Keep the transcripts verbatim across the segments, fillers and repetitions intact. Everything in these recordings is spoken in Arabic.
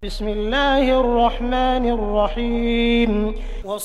بسم الله الرحمن الرحيم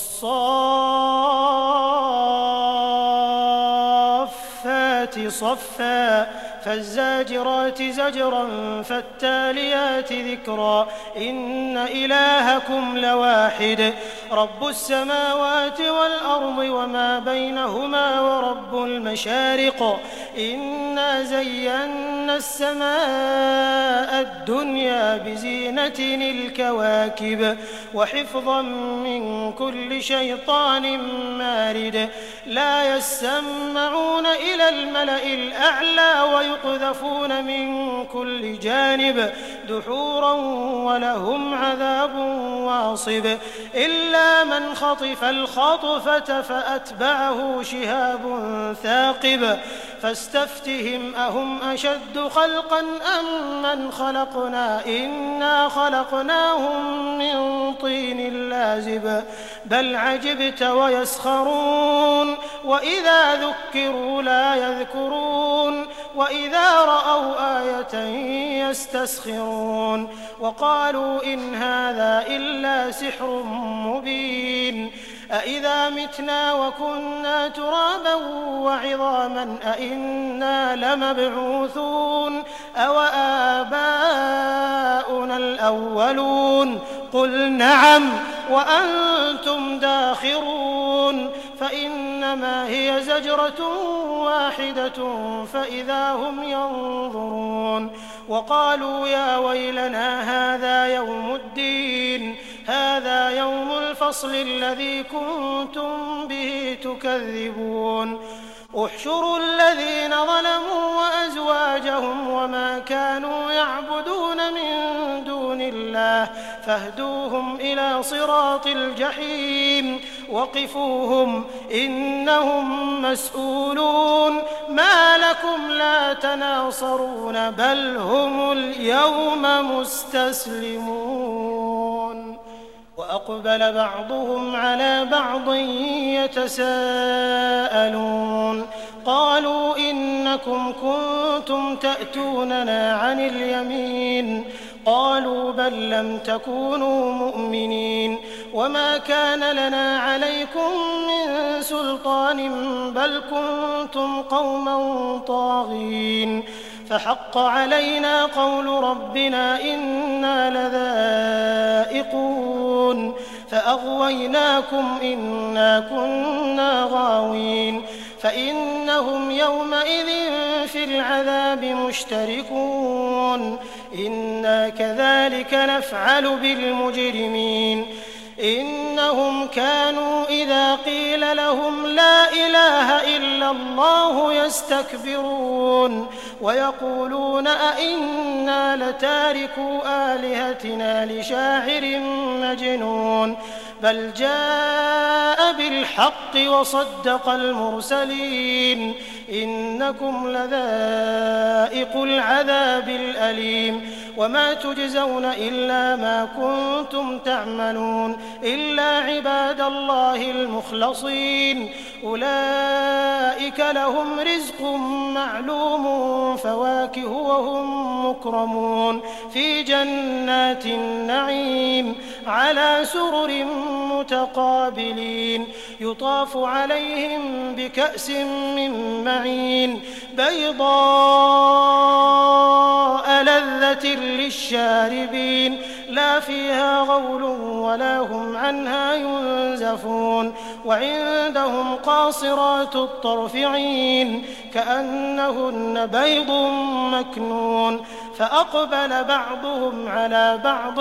والصافات صفا فالزاجرات زجرا فالتاليات ذكرا إن إلهكم لواحد رب السماوات والأرض وما بينهما ورب المشارق إنا زينا السماء الدنيا بزينة الكواكب وحفظا من كل شيطان مارد لا يسمعون إلى الملأ الأعلى ويقذفون من كل جانب دحورا ولهم عذاب واصب إلا من خطف الخطفة فأتبعه شهاب ثاقب فاستفتهم أهم أشد خلقا أم من خلقنا إنا خلقناهم من طين لازب بل عجبت ويسخرون وإذا ذكروا لا يذكرون وإذا رأوا آية يستسخرون وقالوا إن هذا إلا سحر مبين أإذا متنا وكنا ترابا وعظاما أإنا لمبعوثون أو آباؤنا الأولون قل نعم وأنتم داخرون فإنما هي زجرة واحدة فإذا هم ينظرون وقالوا يا ويلنا هذا يوم الدين هذا يوم الفصل الذي كنتم به تكذبون احشروا الذين ظلموا وأزواجهم وما كانوا يعبدون من دون الله فاهدوهم إلى صراط الجحيم وقفوهم إنهم مسؤولون ما لكم لا تناصرون بل هم اليوم مستسلمون وأقبل بعضهم على بعض يتساءلون قالوا إنكم كنتم تأتوننا عن اليمين قالوا بل لم تكونوا مؤمنين وما كان لنا عليكم من سلطان بل كنتم قوما طاغين فحق علينا قول ربنا إنا لذائقون فأغويناكم إنا كنا غاوين فإنهم يومئذ في العذاب مشتركون إنا كذلك نفعل بالمجرمين إنهم كانوا إذا قيل لهم لا إله إلا الله يستكبرون ويقولون أئنا لتاركو آلهتنا لشاعر مجنون بل جاء بالحق وصدق المرسلين إنكم لذائق العذاب الأليم وما تجزون إلا ما كنتم تعملون إلا عباد الله المخلصين أولئك لهم رزق معلوم فواكه وهم مكرمون في جنات النعيم على سرر متقابلين يطاف عليهم بكأس من معين بيضاء لذة للشاربين لا فيها غول ولا هم عنها ينزفون وعندهم قاصرات الطرف عين كأنهن بيض مكنون فأقبل بعضهم على بعض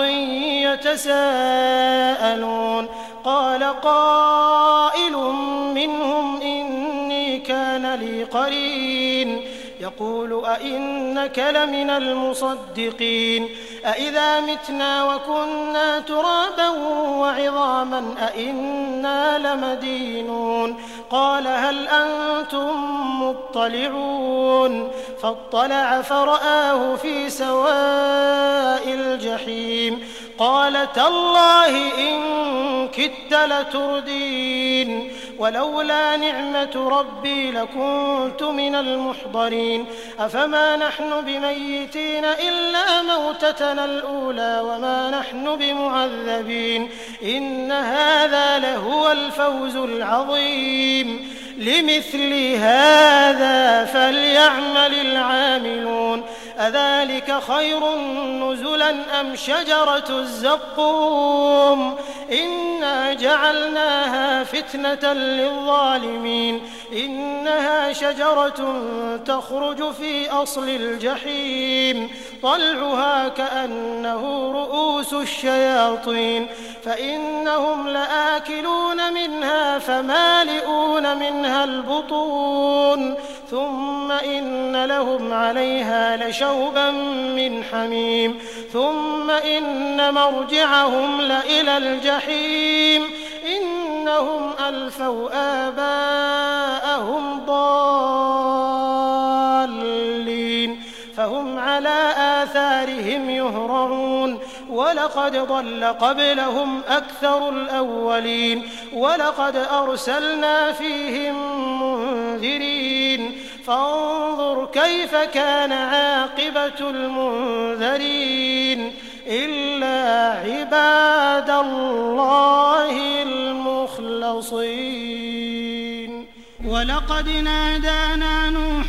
يتساءلون قال قائل منهم إني كان لي قرين يقول أئنك لمن المصدقين أئذا متنا وكنا ترابا وعظاما أئنا لمدينون قال هل أنتم مطلعون فاطلع فرآه في سواء الجحيم قال تالله إن كدت لتردين ولولا نعمة ربي لكنت من المحضرين أفما نحن بميتين إلا موتتنا الأولى وما نحن بمعذبين إن هذا لهو الفوز العظيم لمثل هذا فليعمل العاملون أذلك خير نزلا أم شجرة الزقوم إنا جعلناها فتنة للظالمين إنها شجرة تخرج في أصل الجحيم طلعها كأنه رؤوس الشياطين فإنهم لآكلون منها فمالئون منها البطون ثم إن لهم عليها لشوبا من حميم ثم إن مرجعهم لإلى الجحيم إنهم ألفوا آباءهم ضالين فهم على آثارهم يهرعون ولقد ضل قبلهم أكثر الأولين ولقد أرسلنا فيهم منذرين فانظر كيف كان عاقبة المنذرين إلا عباد الله المخلصين ولقد نادانا نوح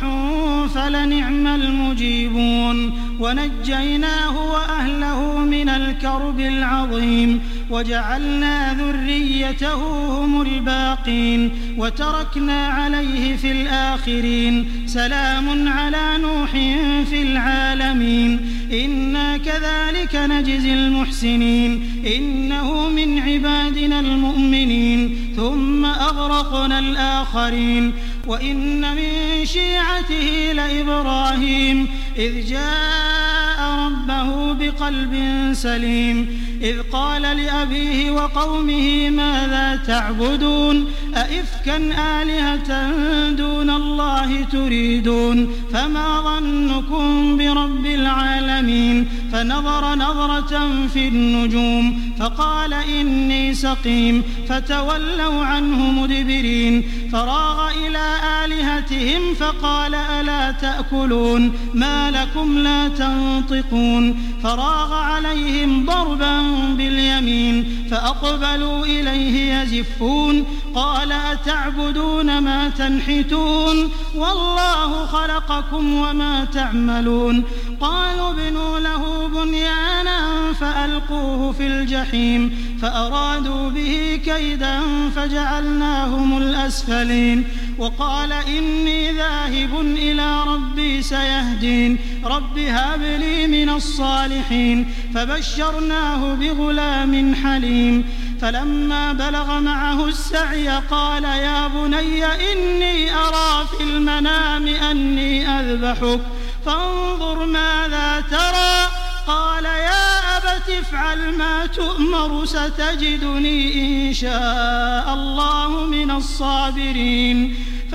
فلنعم المجيبون ونجيناه وأهله من الكرب العظيم وجعلنا ذريته هم الباقين وتركنا عليه في الآخرين سلام على نوح في العالمين إنا كذلك نجزي المحسنين إنه من عبادنا المؤمنين ثم أغرقنا الآخرين وإن من شيعته لإبراهيم إذ جاء ربه بقلب سليم إذ قال لأبيه وقومه ماذا تعبدون أئفكا آلهة دون الله تريدون فما ظنكم برب العالمين فنظر نظرة في النجوم فقال إني سقيم فتولوا عنه مدبرين فراغ إلى آلهتهم فقال ألا تأكلون ما لكم لا تنطقون فراغ عليهم ضربا باليمين فأقبلوا إليه يزفون قال أتعبدون ما تنحتون والله خلقكم وما تعملون قالوا ابنوا له بنيانا فألقوه في الجحيم فأرادوا به كيدا فجعلناهم الأسفلين وقال إني ذاهب إلى ربي سيهدين رب هب لي من الصالحين فبشرناه بغلام حليم فلما بلغ معه السعي قال يا بني إني أرى في المنام أني أذبحك فانظر ماذا ترى قال يا أبت افعل ما تؤمر ستجدني إن شاء الله من الصابرين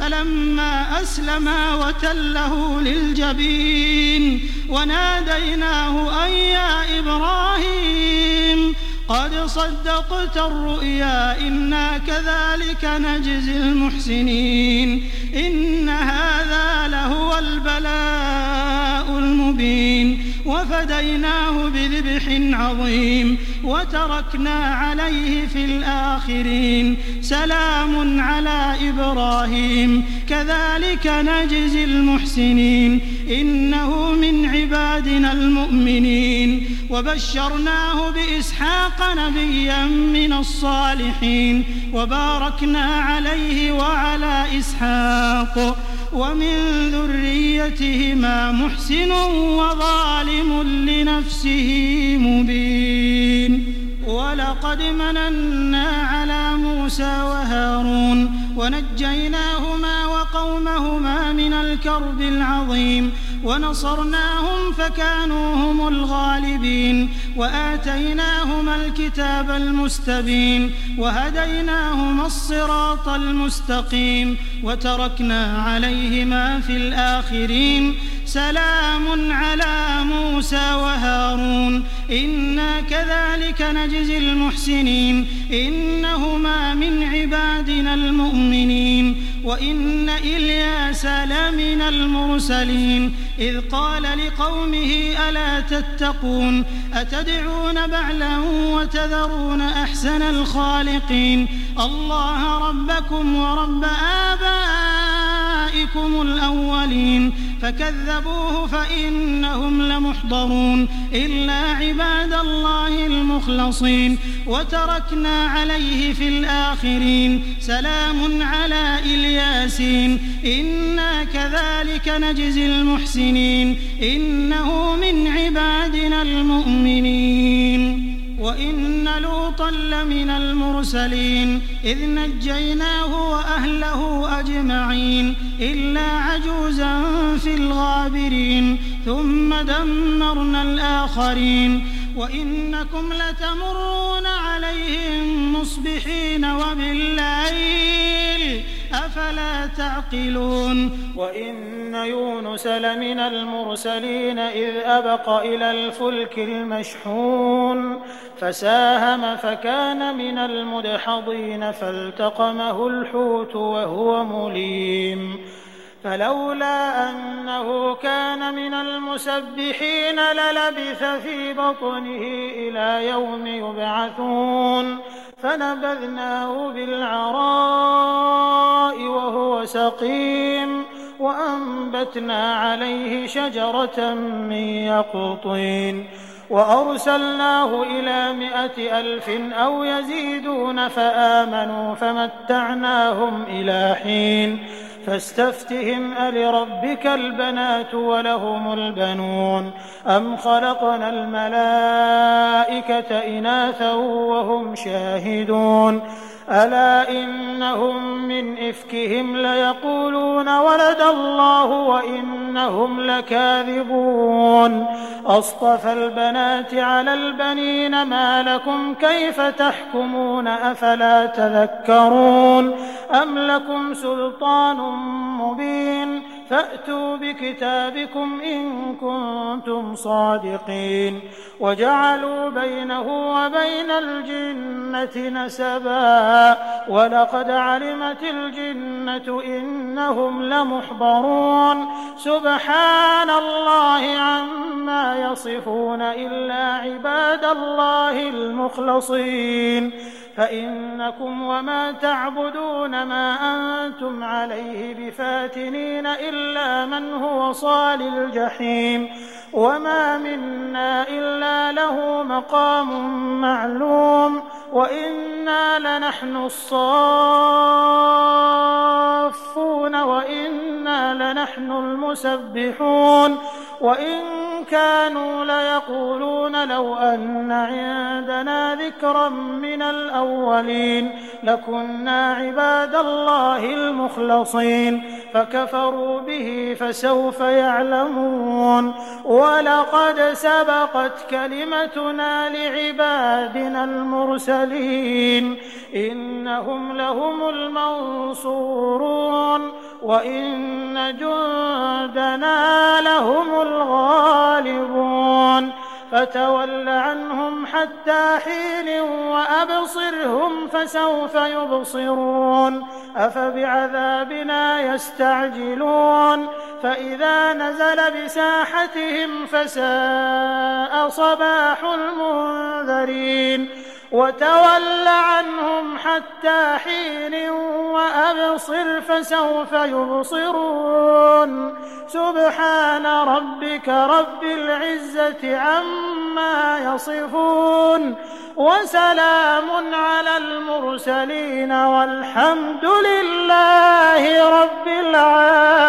فلما أسلما وتله للجبين وناديناه أن يا إبراهيم قد صدقت الرؤيا إنا كذلك نجزي المحسنين إن هذا لهو البلاء المبين وفديناه بذبح عظيم وتركنا عليه في الآخرين سلام على إبراهيم كذلك نجزي المحسنين إنه من عبادنا المؤمنين وبشرناه بإسحاق نبيا من الصالحين وباركنا عليه وعلى إسحاق ومن ذريتهما محسن وظالم لنفسه مبين ولقد مننا على موسى وهارون ونجيناهما وقومهما من الكرب العظيم ونصرناهم فكانوا هم الغالبين وآتيناهما الكتاب المستبين وهديناهما الصراط المستقيم وتركنا عليهما في الآخرين سلام على موسى وهارون إنا كذلك نجزي المحسنين إنهما من عبادنا المؤمنين وإن إلياس لمن المرسلين إذ قال لقومه ألا تتقون أتدعون بعلا وتذرون أحسن الخالقين الله ربكم ورب آبائكم الأولين فكذبوه فإنهم لمحضرون إلا عباد الله المخلصين وتركنا عليه في الآخرين سلام على إلياسين إنا كذلك نجزي المحسنين إنه من عبادنا المؤمنين وإن لوطا لمن المرسلين إذ نجيناه وأهله أجمعين إلا عجوزا في الغابرين ثم دمرنا الآخرين وإنكم لتمرون عليهم مصبحين وبالليل أفلا تعقلون وإن يونس لمن المرسلين إذ أبق إلى الفلك المشحون فساهم فكان من المدحضين فالتقمه الحوت وهو مليم فلولا أنه كان من المسبحين للبث في بطنه إلى يوم يبعثون فنبذناه بالعراء وهو سقيم وأنبتنا عليه شجرة من يقطين وأرسلناه إلى مائة ألف أو يزيدون فآمنوا فمتعناهم إلى حين فاستفتهم ألربك البنات ولهم البنون أم خلقنا الملائكة إناثا وهم شاهدون ألا إنهم من إفكهم ليقولون ولد الله وإنهم لكاذبون أصطفى البنات على البنين ما لكم كيف تحكمون أفلا تذكرون أم لكم سلطان مبين فأتوا بكتابكم إن كنتم صادقين وجعلوا بينه وبين الجنة نسبا ولقد علمت الجنة إنهم لمحضرون سبحان الله عما يصفون إلا عباد الله المخلصين فإنكم وما تعبدون ما أنتم عليه بفاتنين إلا من هو صال الجحيم وما منا إلا له مقام معلوم وإنا لنحن الصافون وإنا لنحن المسبحون وإن كانوا ليقولون لو أن عندنا ذكرا من الأولين لكنا عباد الله المخلصين فكفروا به فسوف يعلمون ولقد سبقت كلمتنا لعبادنا المرسلين إنهم لهم المنصورون وإن جندنا لهم الغالبون فتول عنهم حتى حين وأبصرهم فسوف يبصرون أفبعذابنا يستعجلون فإذا نزل بساحتهم فساء صباح المنذرين وتول عنهم حتى حين وأبصر فسوف يبصرون سبحان ربك رب العزة عما يصفون وسلام على المرسلين والحمد لله رب العالمين.